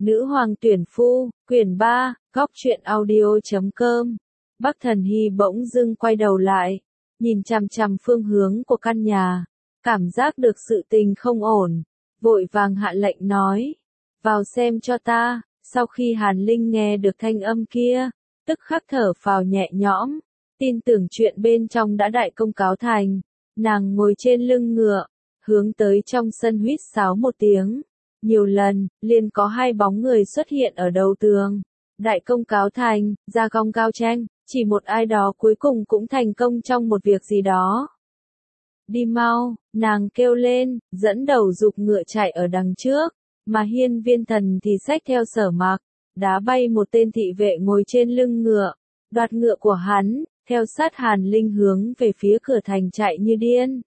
Nữ hoàng tuyển phu, quyển 3, góc truyện audio.com. Bắc Thần Hy bỗng dưng quay đầu lại, nhìn chằm chằm phương hướng của căn nhà, cảm giác được sự tình không ổn, vội vàng hạ lệnh nói, vào xem cho ta. Sau khi Hàn Linh nghe được thanh âm kia, tức khắc thở phào nhẹ nhõm, tin tưởng chuyện bên trong đã đại công cáo thành, nàng ngồi trên lưng ngựa, hướng tới trong sân huýt sáo một tiếng. Nhiều lần, liền có hai bóng người xuất hiện ở đầu tường. Đại công cáo thành, ra gong cao tranh, chỉ một ai đó cuối cùng cũng thành công trong một việc gì đó. Đi mau, nàng kêu lên, dẫn đầu giục ngựa chạy ở đằng trước, mà Hiên Viên Thần thì xách theo Sở Mặc, đá bay một tên thị vệ ngồi trên lưng ngựa, đoạt ngựa của hắn, theo sát Hàn Linh hướng về phía cửa thành chạy như điên.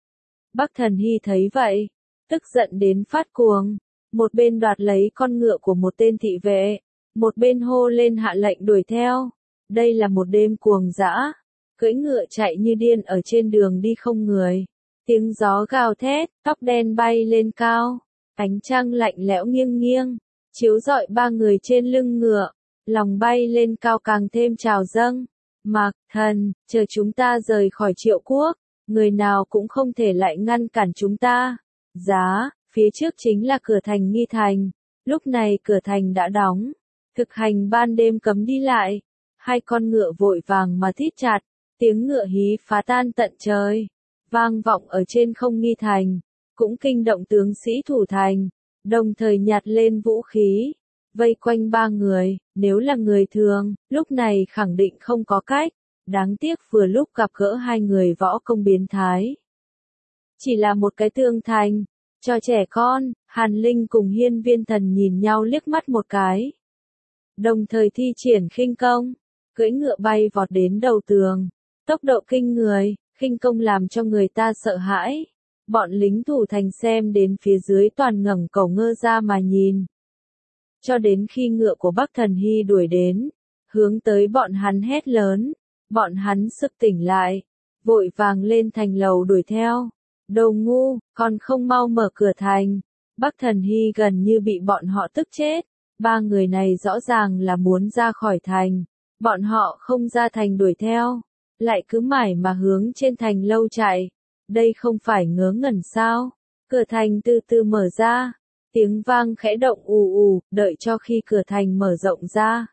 Bắc Thần Hy thấy vậy, tức giận đến phát cuồng, một bên đoạt lấy con ngựa của một tên thị vệ, một bên hô lên hạ lệnh đuổi theo. Đây là một đêm cuồng dã, cưỡi ngựa chạy như điên ở trên đường đi không người, tiếng gió gào thét, tóc đen bay lên cao, ánh trăng lạnh lẽo nghiêng nghiêng, chiếu rọi ba người trên lưng ngựa, lòng bay lên cao càng thêm trào dâng. Mặc Thần, chờ chúng ta rời khỏi Triệu Quốc, người nào cũng không thể lại ngăn cản chúng ta. Giá, phía trước chính là cửa thành Nghi Thành, lúc này cửa thành đã đóng, thực hành ban đêm cấm đi lại. Hai con ngựa vội vàng mà thít chặt, tiếng ngựa hí phá tan tận trời, vang vọng ở trên không Nghi Thành, cũng kinh động tướng sĩ thủ thành, đồng thời nhặt lên vũ khí, vây quanh ba người. Nếu là người thường, lúc này khẳng định không có cách, đáng tiếc vừa lúc gặp gỡ hai người võ công biến thái. Chỉ là một cái tường thành, cho trẻ con. Hàn Linh cùng Hiên Viên Thần nhìn nhau liếc mắt một cái, đồng thời thi triển khinh công, cưỡi ngựa bay vọt đến đầu tường, tốc độ kinh người, khinh công làm cho người ta sợ hãi. Bọn lính thủ thành xem đến phía dưới toàn ngẩng cổ ngơ ra mà nhìn. Cho đến khi ngựa của Bắc Thần Hy đuổi đến, hướng tới bọn hắn hét lớn, bọn hắn sực tỉnh lại, vội vàng lên thành lầu đuổi theo. Đồ ngu, còn không mau mở cửa thành. Bắc Thần Hy gần như bị bọn họ tức chết, ba người này rõ ràng là muốn ra khỏi thành, bọn họ không ra thành đuổi theo, lại cứ mải mà hướng trên thành lâu chạy, đây không phải ngớ ngẩn sao? Cửa thành từ từ mở ra, tiếng vang khẽ động ù ù, đợi cho khi cửa thành mở rộng ra.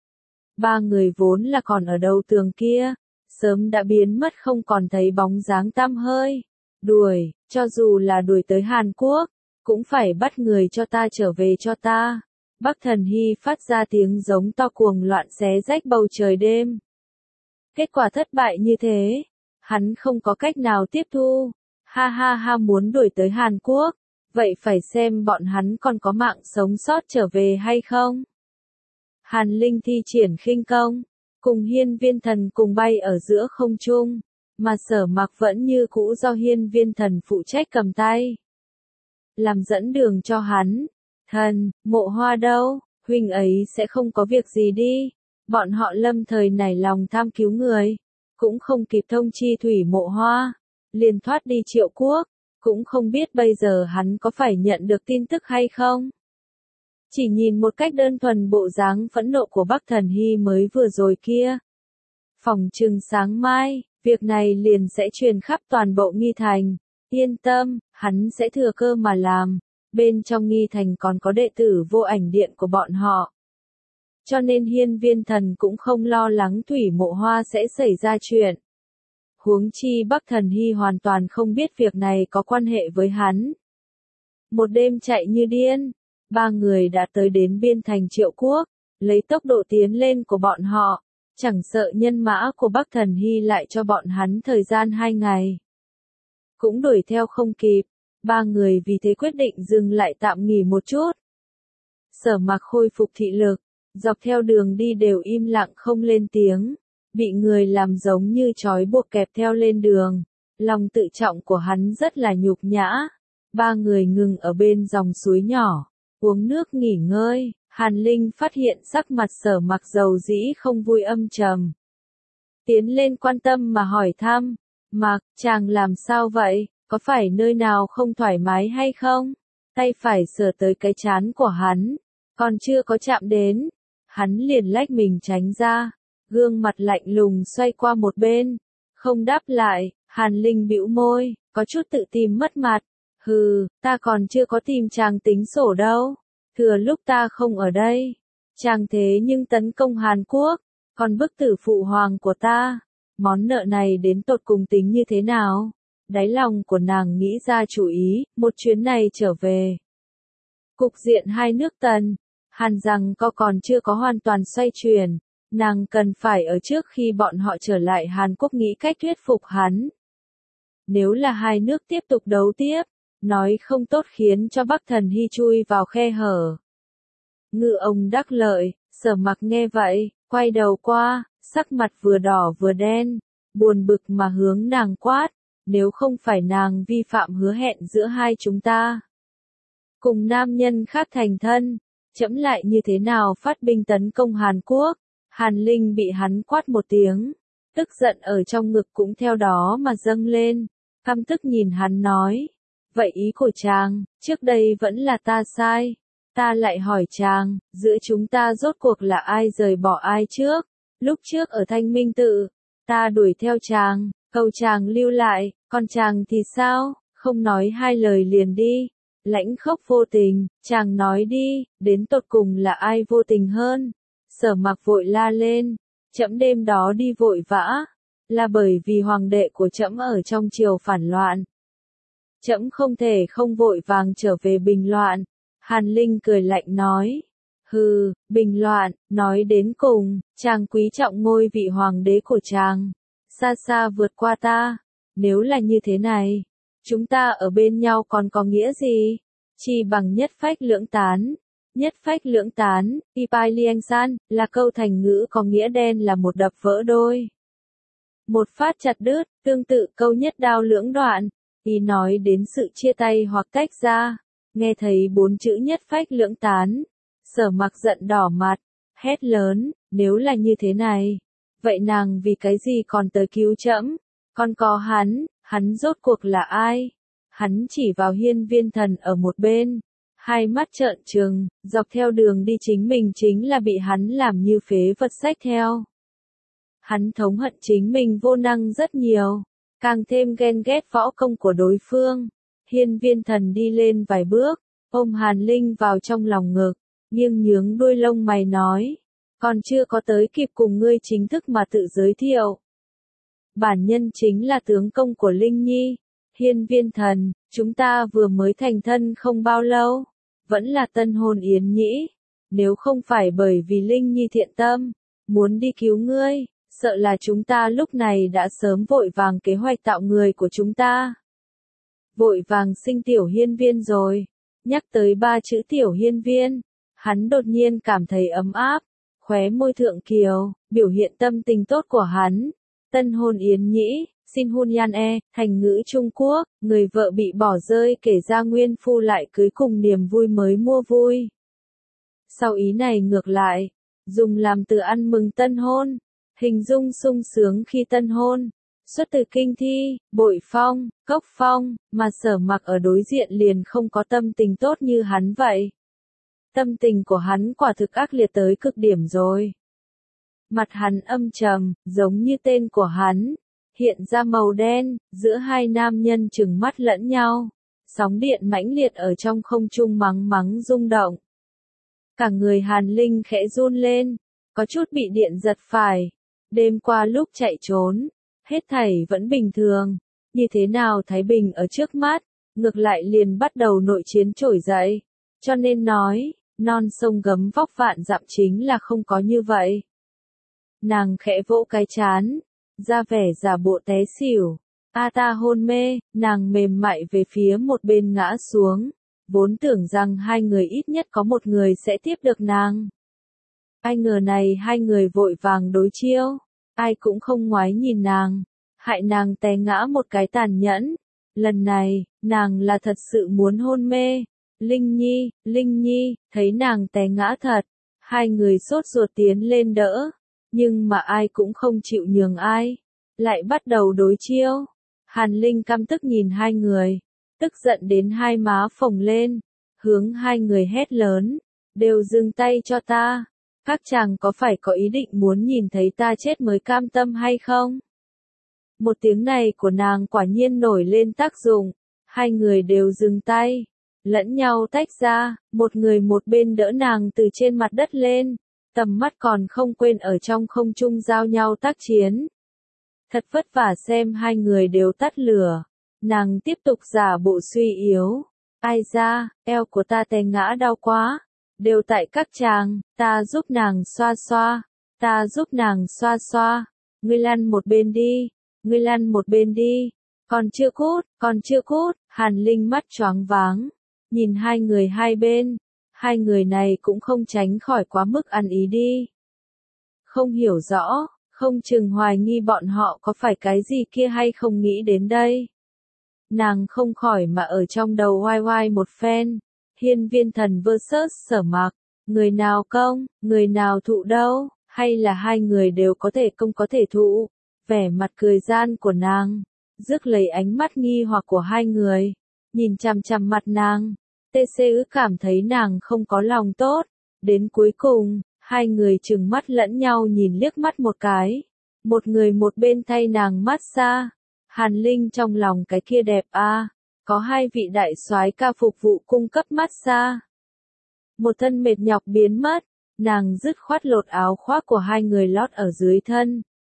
Ba người vốn là còn ở đầu tường kia, sớm đã biến mất không còn thấy bóng dáng tăm hơi. Đuổi, cho dù là đuổi tới Hàn Quốc, cũng phải bắt người cho ta trở về cho ta. Bắc Thần Hy phát ra tiếng giống to cuồng loạn xé rách bầu trời đêm. Kết quả thất bại như thế, hắn không có cách nào tiếp thu. Ha ha ha, muốn đuổi tới Hàn Quốc, vậy phải xem bọn hắn còn có mạng sống sót trở về hay không. Hàn Linh thi triển khinh công, cùng Hiên Viên Thần cùng bay ở giữa không trung, mà Sở Mặc vẫn như cũ do Hiên Viên Thần phụ trách cầm tay, làm dẫn đường cho hắn. Thần, Mộ Hoa đâu? Huynh ấy sẽ không có việc gì đi. Bọn họ lâm thời nảy lòng tham cứu người, cũng không kịp thông chi Thủy Mộ Hoa, liền thoát đi Triệu Quốc, cũng không biết bây giờ hắn có phải nhận được tin tức hay không. Chỉ nhìn một cách đơn thuần bộ dáng phẫn nộ của Bắc Thần Hy mới vừa rồi kia, phỏng chừng sáng mai, việc này liền sẽ truyền khắp toàn bộ Nghi Thành. Yên tâm, hắn sẽ thừa cơ mà làm. Bên trong Nghi Thành còn có đệ tử Vô Ảnh Điện của bọn họ, cho nên Hiên Viên Thần cũng không lo lắng Thủy Mộ Hoa sẽ xảy ra chuyện. Huống chi Bắc Thần Hy hoàn toàn không biết việc này có quan hệ với hắn. Một đêm chạy như điên, ba người đã tới đến biên thành Triệu Quốc, lấy tốc độ tiến lên của bọn họ, chẳng sợ nhân mã của Bắc Thần Hy lại cho bọn hắn thời gian 2 ngày. Cũng đuổi theo không kịp, ba người vì thế quyết định dừng lại tạm nghỉ một chút. Sở Mặc khôi phục thị lực, dọc theo đường đi đều im lặng không lên tiếng, bị người làm giống như trói buộc kẹp theo lên đường, lòng tự trọng của hắn rất là nhục nhã. Ba người ngừng ở bên dòng suối nhỏ, uống nước nghỉ ngơi. Hàn Linh phát hiện sắc mặt Sở Mặc dầu dĩ không vui âm trầm, tiến lên quan tâm mà hỏi thăm, Mặc, chàng làm sao vậy, có phải nơi nào không thoải mái hay không? Tay phải sờ tới cái trán của hắn, Còn chưa có chạm đến, hắn liền lách mình tránh ra, gương mặt lạnh lùng xoay qua một bên, không đáp lại. Hàn Linh bĩu môi, có chút tự tìm mất mặt. Hừ, ta còn chưa có tìm chàng tính sổ đâu. Thừa lúc ta không ở đây, chàng thế nhưng tấn công Hàn Quốc, còn bức tử phụ hoàng của ta. Món nợ này đến tột cùng tính như thế nào? Đáy lòng của nàng nghĩ ra chủ ý, một chuyến này trở về. Cục diện hai nước Tần, Hàn rằng còn chưa có hoàn toàn xoay chuyển. Nàng cần phải ở trước khi bọn họ trở lại Hàn Quốc nghĩ cách thuyết phục hắn. Nếu là hai nước tiếp tục đấu tiếp, nói không tốt khiến cho Bắc Thần Hy chui vào khe hở. Ngự ông đắc lợi, Sở Mặc nghe vậy, quay đầu qua, sắc mặt vừa đỏ vừa đen, buồn bực mà hướng nàng quát, nếu không phải nàng vi phạm hứa hẹn giữa hai chúng ta. Cùng nam nhân khác thành thân, trẫm lại như thế nào phát binh tấn công Hàn Quốc. Hàn Linh bị hắn quát một tiếng, tức giận ở trong ngực cũng theo đó mà dâng lên, căm tức nhìn hắn nói, vậy ý của chàng, trước đây vẫn là ta sai, ta lại hỏi chàng, giữa chúng ta rốt cuộc là ai rời bỏ ai trước, lúc trước ở Thanh Minh Tự, ta đuổi theo chàng, cầu chàng lưu lại, còn chàng thì sao, không nói hai lời liền đi, lãnh khốc vô tình, chàng nói đi, đến tột cùng là ai vô tình hơn. Sở Mặc vội la lên, trẫm đêm đó đi vội vã, là bởi vì hoàng đệ của trẫm ở trong triều phản loạn. Trẫm không thể không vội vàng trở về bình loạn. Hàn Linh cười lạnh nói, hừ, bình loạn, nói đến cùng, chàng quý trọng ngôi vị hoàng đế của chàng, xa xa vượt qua ta, nếu là như thế này, chúng ta ở bên nhau còn có nghĩa gì, chỉ bằng nhất phách lưỡng tán. Nhất phách lưỡng tán, Ipai Lieng San, là câu thành ngữ có nghĩa đen là một đập vỡ đôi. Một phát chặt đứt, tương tự câu nhất đao lưỡng đoạn, ý nói đến sự chia tay hoặc tách ra. Nghe thấy 4 chữ nhất phách lưỡng tán, Sở Mặc giận đỏ mặt, hét lớn, nếu là như thế này, vậy nàng vì cái gì còn tới cứu trẫm? Còn có hắn rốt cuộc là ai? Hắn chỉ vào Hiên Viên Thần ở một bên. Hai mắt trợn trừng, dọc theo đường đi chính là bị hắn làm như phế vật xách theo. Hắn thống hận chính mình vô năng rất nhiều, càng thêm ghen ghét võ công của đối phương. Hiên Viên Thần đi lên vài bước, ôm Hàn Linh vào trong lòng ngực, nghiêng nhướng đuôi lông mày nói, còn chưa có tới kịp cùng ngươi chính thức mà tự giới thiệu. Bản nhân chính là tướng công của Linh Nhi. Hiên Viên Thần, chúng ta vừa mới thành thân không bao lâu, vẫn là tân hôn yến nhĩ, nếu không phải bởi vì Linh Nhi thiện tâm, muốn đi cứu ngươi, sợ là chúng ta lúc này đã sớm vội vàng kế hoạch tạo người của chúng ta. Vội vàng sinh tiểu hiên viên rồi, nhắc tới 3 chữ tiểu hiên viên, hắn đột nhiên cảm thấy ấm áp, khóe môi thượng kiều, biểu hiện tâm tình tốt của hắn. Tân hôn yến nhĩ, xin hôn yan e, thành ngữ Trung Quốc, người vợ bị bỏ rơi kể ra nguyên phu lại cưới cùng niềm vui mới mua vui. Sau ý này ngược lại, dùng làm từ ăn mừng tân hôn, hình dung sung sướng khi tân hôn, xuất từ kinh thi, bội phong, cốc phong, mà Sở Mặc ở đối diện liền không có tâm tình tốt như hắn vậy. Tâm tình của hắn quả thực ác liệt tới cực điểm rồi. Mặt hắn âm trầm, giống như tên của hắn, hiện ra màu đen, giữa hai nam nhân trừng mắt lẫn nhau. Sóng điện mãnh liệt ở trong không trung mắng mắng rung động. Cả người Hàn Linh khẽ run lên, có chút bị điện giật phải. Đêm qua lúc chạy trốn, hết thảy vẫn bình thường. Như thế nào thái bình ở trước mắt, ngược lại liền bắt đầu nội chiến trỗi dậy. Cho nên nói, non sông gấm vóc vạn dặm chính là không có như vậy. Nàng khẽ vỗ cái trán, ra vẻ giả bộ té xỉu. A ta hôn mê, nàng mềm mại về phía một bên ngã xuống. Vốn tưởng rằng hai người ít nhất có một người sẽ tiếp được nàng. Ai ngờ này hai người vội vàng đối chiêu, ai cũng không ngoái nhìn nàng, hại nàng té ngã một cái tàn nhẫn. Lần này, nàng là thật sự muốn hôn mê. Linh Nhi, thấy nàng té ngã thật, hai người sốt ruột tiến lên đỡ, nhưng mà ai cũng không chịu nhường ai, lại bắt đầu đối chiêu. Hàn Linh căm tức nhìn hai người, tức giận đến hai má phồng lên, hướng hai người hét lớn, đều dừng tay cho ta. Các chàng có phải có ý định muốn nhìn thấy ta chết mới cam tâm hay không? Một tiếng này của nàng quả nhiên nổi lên tác dụng, hai người đều dừng tay, lẫn nhau tách ra, một người một bên đỡ nàng từ trên mặt đất lên, tầm mắt còn không quên ở trong không trung giao nhau tác chiến. Thật vất vả xem hai người đều tắt lửa, nàng tiếp tục giả bộ suy yếu. Ai ra, eo của ta té ngã đau quá, đều tại các chàng, ta giúp nàng xoa xoa, ta giúp nàng xoa xoa, ngươi lăn một bên đi, ngươi lăn một bên đi, còn chưa cút, Hàn Linh mắt choáng váng, nhìn hai người hai bên, hai người này cũng không tránh khỏi quá mức ăn ý đi. Không hiểu rõ, không chừng hoài nghi bọn họ có phải cái gì kia hay không nghĩ đến đây. Nàng không khỏi mà ở trong đầu oai oai một phen, Hiên Viên Thần vs Sở Mạc, người nào công, người nào thụ đâu, hay là hai người đều có thể công có thể thụ. Vẻ mặt cười gian của nàng, rước lấy ánh mắt nghi hoặc của hai người, nhìn chằm chằm mặt nàng, TCU cảm thấy nàng không có lòng tốt, đến cuối cùng, hai người trừng mắt lẫn nhau nhìn liếc mắt một cái, một người một bên thay nàng massage. Hàn Linh trong lòng cái kia đẹp a, có hai vị đại soái ca phục vụ cung cấp massage. Một thân mệt nhọc biến mất, nàng dứt khoát lột áo khoác của hai người lót ở dưới thân.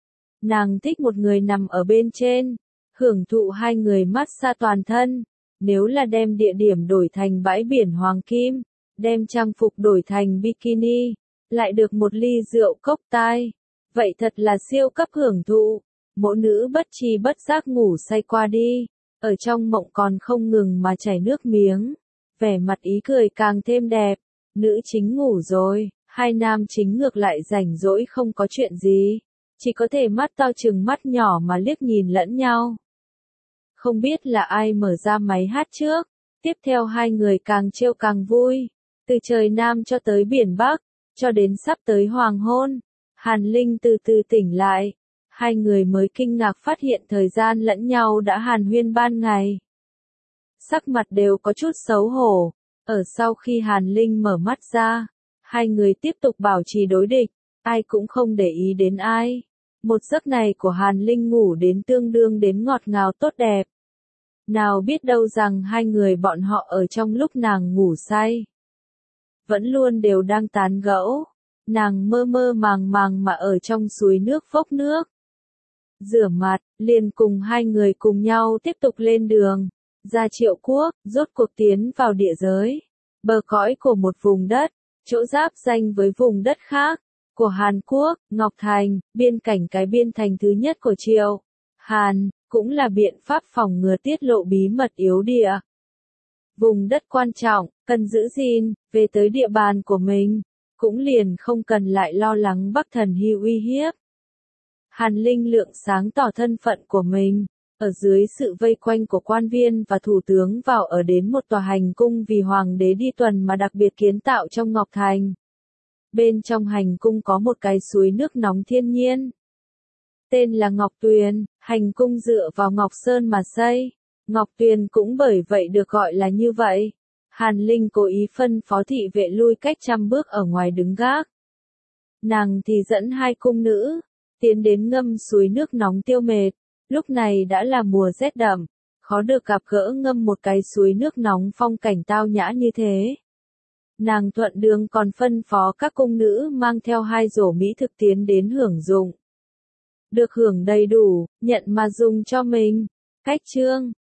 Nàng thích một người nằm ở bên trên, hưởng thụ hai người massage toàn thân. Nếu là đem địa điểm đổi thành bãi biển Hoàng Kim, đem trang phục đổi thành bikini, lại được một ly rượu cốc tai, vậy thật là siêu cấp hưởng thụ. Mộ nữ bất tri bất giác ngủ say qua đi, ở trong mộng còn không ngừng mà chảy nước miếng, vẻ mặt ý cười càng thêm đẹp. Nữ chính ngủ rồi, hai nam chính ngược lại rảnh rỗi không có chuyện gì, chỉ có thể mắt to chừng mắt nhỏ mà liếc nhìn lẫn nhau. Không biết là ai mở ra máy hát trước, tiếp theo hai người càng trêu càng vui, từ trời Nam cho tới biển Bắc, cho đến sắp tới hoàng hôn, Hàn Linh từ từ tỉnh lại, hai người mới kinh ngạc phát hiện thời gian lẫn nhau đã hàn huyên ban ngày. Sắc mặt đều có chút xấu hổ, ở sau khi Hàn Linh mở mắt ra, hai người tiếp tục bảo trì đối địch, ai cũng không để ý đến ai. Một giấc này của Hàn Linh ngủ đến tương đương đến ngọt ngào tốt đẹp. Nào biết đâu rằng hai người bọn họ ở trong lúc nàng ngủ say, vẫn luôn đều đang tán gẫu, nàng mơ mơ màng màng mà ở trong suối nước vốc nước. Rửa mặt, liền cùng hai người cùng nhau tiếp tục lên đường, ra Triệu Quốc, rốt cuộc tiến vào địa giới, bờ cõi của một vùng đất, chỗ giáp ranh với vùng đất khác, của Hàn Quốc, Ngọc Thành, biên cảnh cái biên thành thứ nhất của Triệu Hàn, cũng là biện pháp phòng ngừa tiết lộ bí mật yếu địa. Vùng đất quan trọng, cần giữ gìn, về tới địa bàn của mình, cũng liền không cần lại lo lắng Bắc Thần Hy uy hiếp. Hàn Linh lượng sáng tỏ thân phận của mình, ở dưới sự vây quanh của quan viên và thủ tướng vào ở đến một tòa hành cung vì hoàng đế đi tuần mà đặc biệt kiến tạo trong Ngọc Thành. Bên trong hành cung có một cái suối nước nóng thiên nhiên, tên là Ngọc Tuyền, hành cung dựa vào Ngọc Sơn mà xây, Ngọc Tuyền cũng bởi vậy được gọi là như vậy. Hàn Linh cố ý phân phó thị vệ lui cách 100 bước ở ngoài đứng gác. Nàng thì dẫn hai cung nữ, tiến đến ngâm suối nước nóng tiêu mệt, lúc này đã là mùa rét đậm, khó được gặp gỡ ngâm một cái suối nước nóng phong cảnh tao nhã như thế. Nàng thuận đường còn phân phó các cung nữ mang theo 2 rổ mỹ thực tiến đến hưởng dụng. Được hưởng đầy đủ, nhận mà dùng cho mình. Cách chương